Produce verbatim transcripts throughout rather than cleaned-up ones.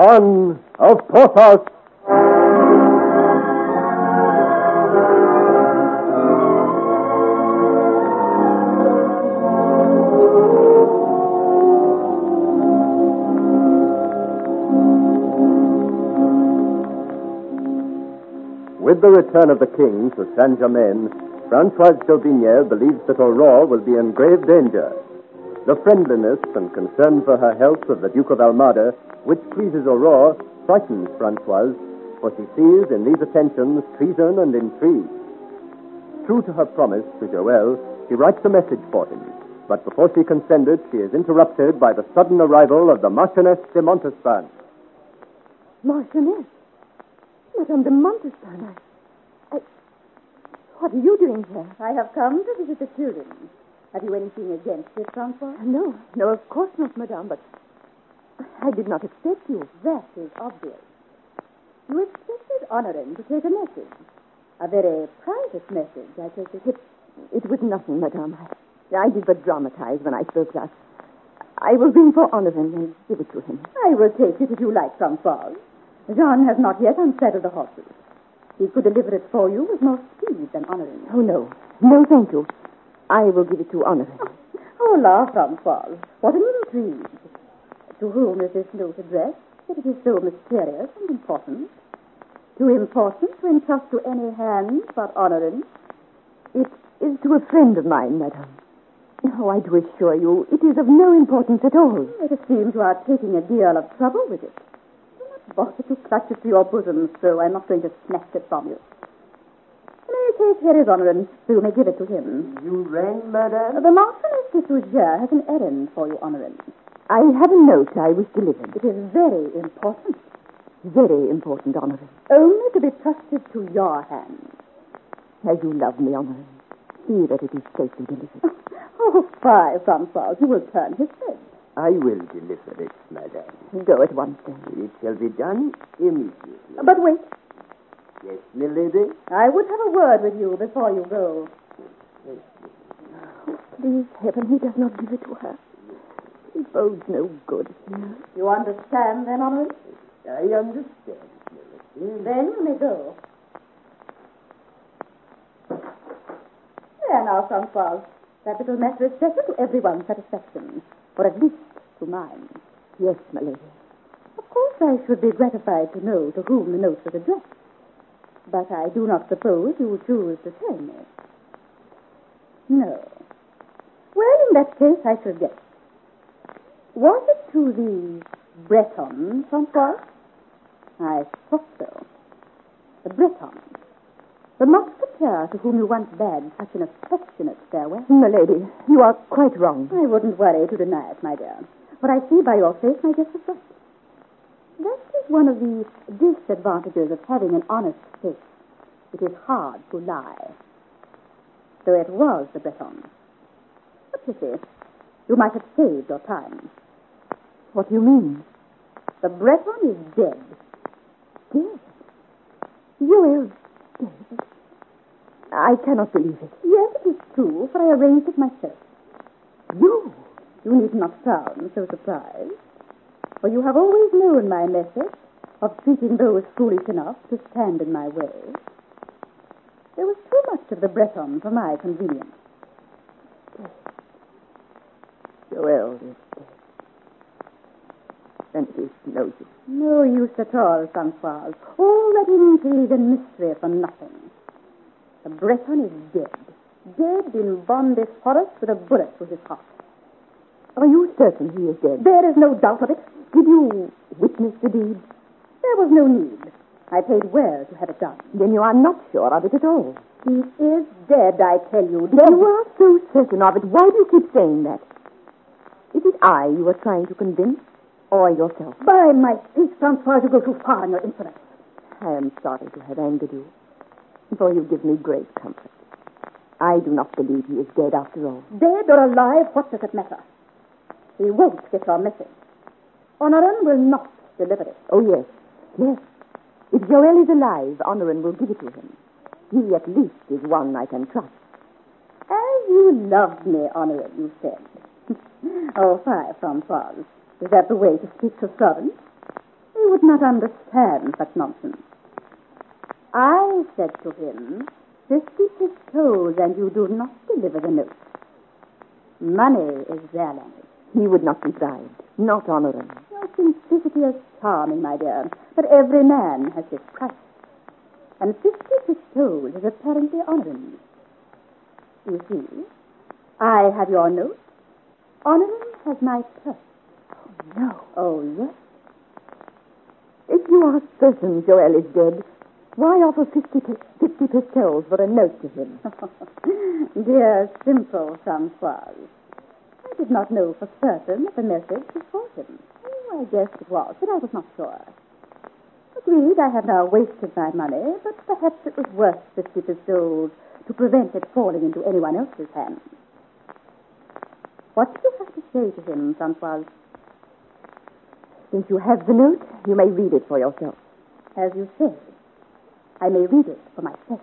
Son of Porthos. With the return of the king to Saint-Germain, Francoise d'Aubigné believes that Aurore will be in grave danger. The friendliness and concern for her health of the Duke of Almada, which pleases Aurore, frightens Francoise, for she sees in these attentions treason and intrigue. True to her promise to Joël, she writes a message for him. But before she can send it, she is interrupted by the sudden arrival of the Marchioness de Montespan. Marchioness? Madame de Montespan, I, I... What are you doing here? I have come to visit the children. Have you anything against it, Francois? No, no, of course not, madame, but I did not expect you. That is obvious. You expected Honorin to take a message. A very private message, I take it. It, it was nothing, madame. I, I did but dramatize when I spoke thus. I will ring for Honorin and give it to him. I will take it if you like, Francois. Jean has not yet unsaddled the horses. He could deliver it for you with more speed than Honorin. Oh, no. No, thank you. I will give it to Honorin. Oh, la, Francois. What an intrigue. To whom is this note addressed that it is so mysterious and important? Too important to entrust to any hand but Honorin? It is to a friend of mine, madame. Oh, I do assure you, it is of no importance at all. It seems you are taking a deal of trouble with it. Bother to clutch it to your bosom, so I'm not going to snatch it from you. In any case, here is Honorin, so you may give it to him. You rang, madame? The Marchioness de Fougère has an errand for you, Honorin. I have a note I wish delivered. It is very important. Very important, Honorin. Only to be trusted to your hands. As you love me, Honorin, see that it is safely delivered. Oh, fie, Francois. You will turn his head. I will deliver it, madame. Go at once, then. It shall be done immediately. But wait. Yes, milady? I would have a word with you before you go. Oh, please, heaven, he does not give it to her. It bodes no good here. You understand, then, Honorin? I understand, milady. Then you may go. There now, Francois. That little matter is settled to everyone's satisfaction. Or at least to mine. Yes, my lady. Of course I should be gratified to know to whom the note was addressed. But I do not suppose you choose to tell me. No. Well, in that case, I shall guess. Was it to the Breton, Francois? I thought so. The Breton. The musketeer to whom you once bade such an affectionate farewell. My lady, you are quite wrong. I wouldn't worry to deny it, my dear. What I see by your face, my guess is right. That is one of the disadvantages of having an honest face. It is hard to lie. So it was the Breton. But you see, you might have saved your time. What do you mean? The Breton is dead. Dead? You is dead? I cannot believe it. Yes, it is true, for I arranged it myself. You? You need not sound so surprised, for you have always known my method of treating those foolish enough to stand in my way. There was too much of the Breton for my convenience. Joël is dead. And it is no use. No use at all, Francois. All that intrigue and mystery for nothing. The Breton is dead. Dead in Bondy's forest with a bullet through his heart. Are you certain he is dead? There is no doubt of it. Did you witness the deed? There was no need. I paid well to have it done. Then you are not sure of it at all. He is dead, I tell you. Dead. You are so certain of it. Why do you keep saying that? Is it I you are trying to convince, or yourself? By my faith, Francois, you go too far in your insolence. I am sorry to have angered you, for you give me great comfort. I do not believe he is dead after all. Dead or alive, what does it matter? He won't get your message. Honorin will not deliver it. Oh, yes, yes. If Joël is alive, Honorin will give it to him. He at least is one I can trust. As you loved me, Honorin, you said. Oh, fie, Francois. Is that the way to speak to servants? He would not understand such nonsense. I said to him, fifty pistoles, and you do not deliver the note. Money is their language. He would not be bribed, not honoring. Your simplicity is charming, my dear, but every man has his price. And fifty pistoles is apparently honoring. You see, I have your note. Honoring has my purse. Oh, no. Oh, yes. If you are certain Joel is dead, why offer fifty, fifty pistoles for a note to him? Dear, simple Francoise. I did not know for certain that the message was for him. Oh, I guessed it was, but I was not sure. Agreed, I have now wasted my money, but perhaps it was worth fifty pistoles to prevent it falling into anyone else's hands. What do you have to say to him, Francoise? Since you have the note, you may read it for yourself. As you say, I may read it for myself.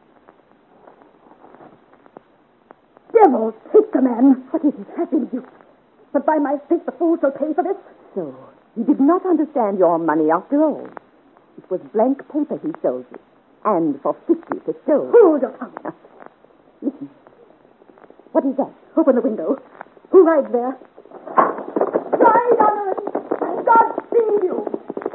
Devil take the man! What is it happening to you? But by my faith, the fool shall pay for this. So, he did not understand your money after all. It was blank paper he sold you. And for fifty pistoles. Hold your tongue. Listen. What is that? Open the window. Who rides there? Ride, Honorin! God save you!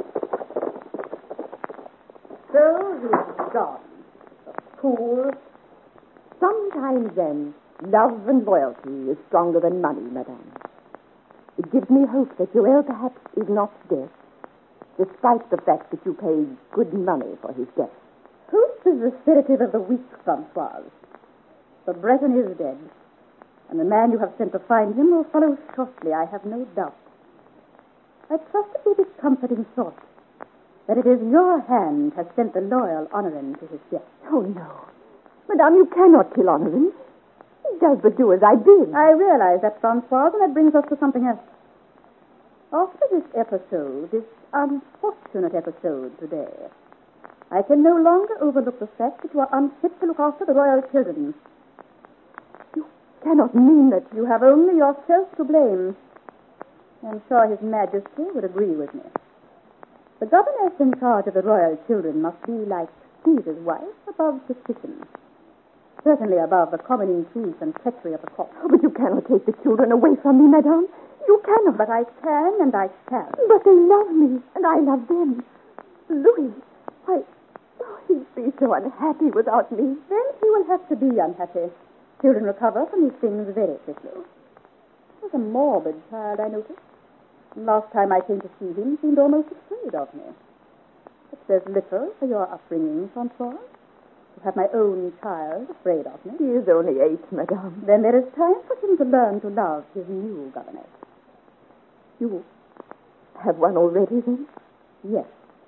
So he's gone. The fool. Sometimes, then, love and loyalty is stronger than money, madame. It gives me hope that Joel perhaps is not dead, despite the fact that you paid good money for his death. Hope is the sedative of the weak, Francoise. The Breton is dead, and the man you have sent to find him will follow shortly, I have no doubt. I trust it will be comforting thought that it is your hand has sent the loyal Honorin to his death. Oh, no. Madame, you cannot kill Honorin. He does but do as I bid. I realize that, Francoise, and that brings us to something else. After this episode, this unfortunate episode today, I can no longer overlook the fact that you are unfit to look after the royal children. You cannot mean that... You have only yourself to blame. I'm sure His Majesty would agree with me. The governess in charge of the royal children must be like Caesar's wife, above suspicion. Certainly above the common intrigues and treachery of the court. Oh, but you cannot take the children away from me, madame. You cannot. But I can and I shall. But they love me, and I love them. Louis, why, oh, he'd be so unhappy without me. Then he will have to be unhappy. Children recover from these things very quickly. He was a morbid child, I noticed. And last time I came to see him, he seemed almost afraid of me. It says little for your upbringing, Francois. To have my own child afraid of me. He is only eight, madame. Then there is time for him to learn to love his new governess. You have one already, then? Yes.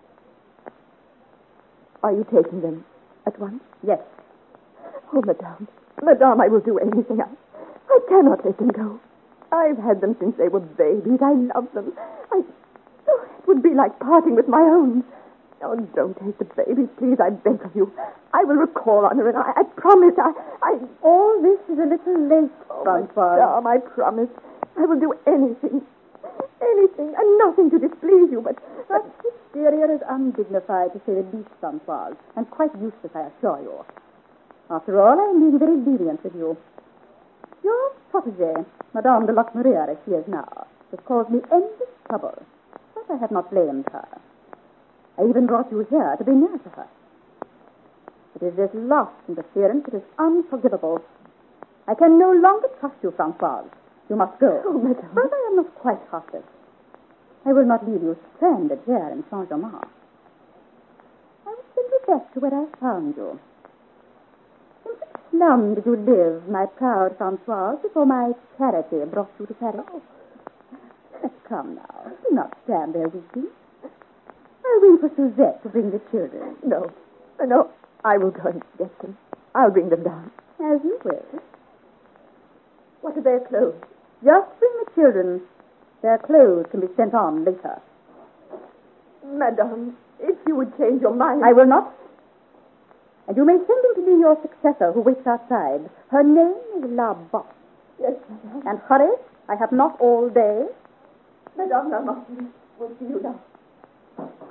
Are you taking them at once? Yes. Oh, madame. Madame, I will do anything. I, I cannot let them go. I've had them since they were babies. I love them. I... Oh, it would be like parting with my own. Oh, don't take the babies, please. I beg of you. I will recall honor, and I, I promise. I, I... All this is a little late, oh, Francois. Madame, I promise. I will do anything. Anything, and nothing to displease you, but... But hysteria is undignified, to say the least, Francois, and quite useless, I assure you. After all, I am being very lenient with you. Your protégée, Madame de Locmaria, as she is now, has caused me endless trouble, but I have not blamed her. I even brought you here to be near to her. It is this last interference that is unforgivable. I can no longer trust you, Francois. You must go. Oh, madame. But I am not quite heartless. I will not leave you stranded here in Saint-Germain. I will send you back to where I found you. In which slum did you live, my proud Francois, before my charity brought you to Paris? Oh. Come now, do not stand there weeping. I'll ring for Suzette to bring the children. No, no, I will go and get them. I'll bring them down. As you will. What are their clothes? Just bring the children. Their clothes can be sent on later. Madame, if you would change your mind... I will not. And you may send him to be your successor who waits outside. Her name is La Bosse. Yes, madame. And hurry. I have not all day. Madame, I must. We'll see you now.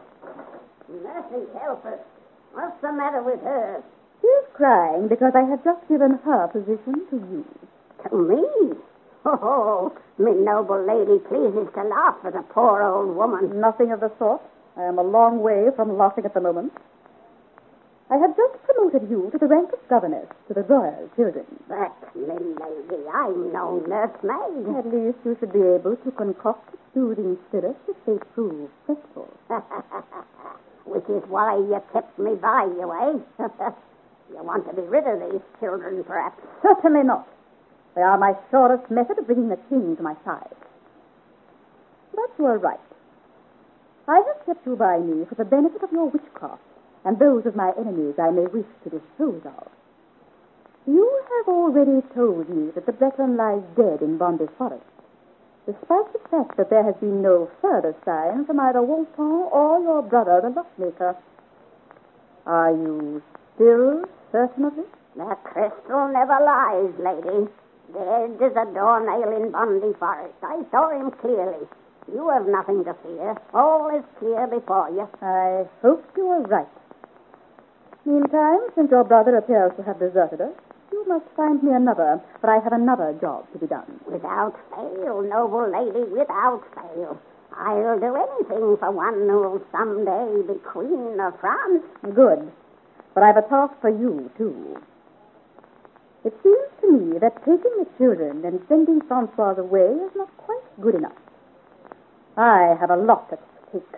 Mercy help us. What's the matter with her? She's crying because I have just given her position to you. To me? Oh, me noble lady pleases to laugh at a poor old woman. Nothing of the sort. I am a long way from laughing at the moment. I have just promoted you to the rank of governess to the royal children. But, me lady, I'm no nursemaid. At least you should be able to concoct soothing spirits if they prove fretful. Which is why you kept me by you, eh? You want to be rid of these children, perhaps? Certainly not. They are my surest method of bringing the king to my side. But you are right. I have kept you by me for the benefit of your witchcraft and those of my enemies I may wish to dispose of. You have already told me that the Breton lies dead in Bondi Forest, despite the fact that there has been no further sign from either Wolfon or your brother, the lockmaker. Are you still certain of this? The crystal never lies, lady. Dead as a doornail in Bondi Forest. I saw him clearly. You have nothing to fear. All is clear before you. I hope you are right. Meantime, since your brother appears to have deserted us, you must find me another, for I have another job to be done. Without fail, noble lady, without fail. I'll do anything for one who'll someday be Queen of France. Good. But I've a task for you, too. It seems to me that taking the children and sending Francois away is not quite good enough. I have a lot at stake.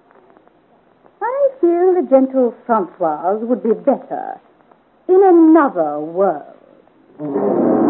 I feel the gentle Francoise would be better in another world.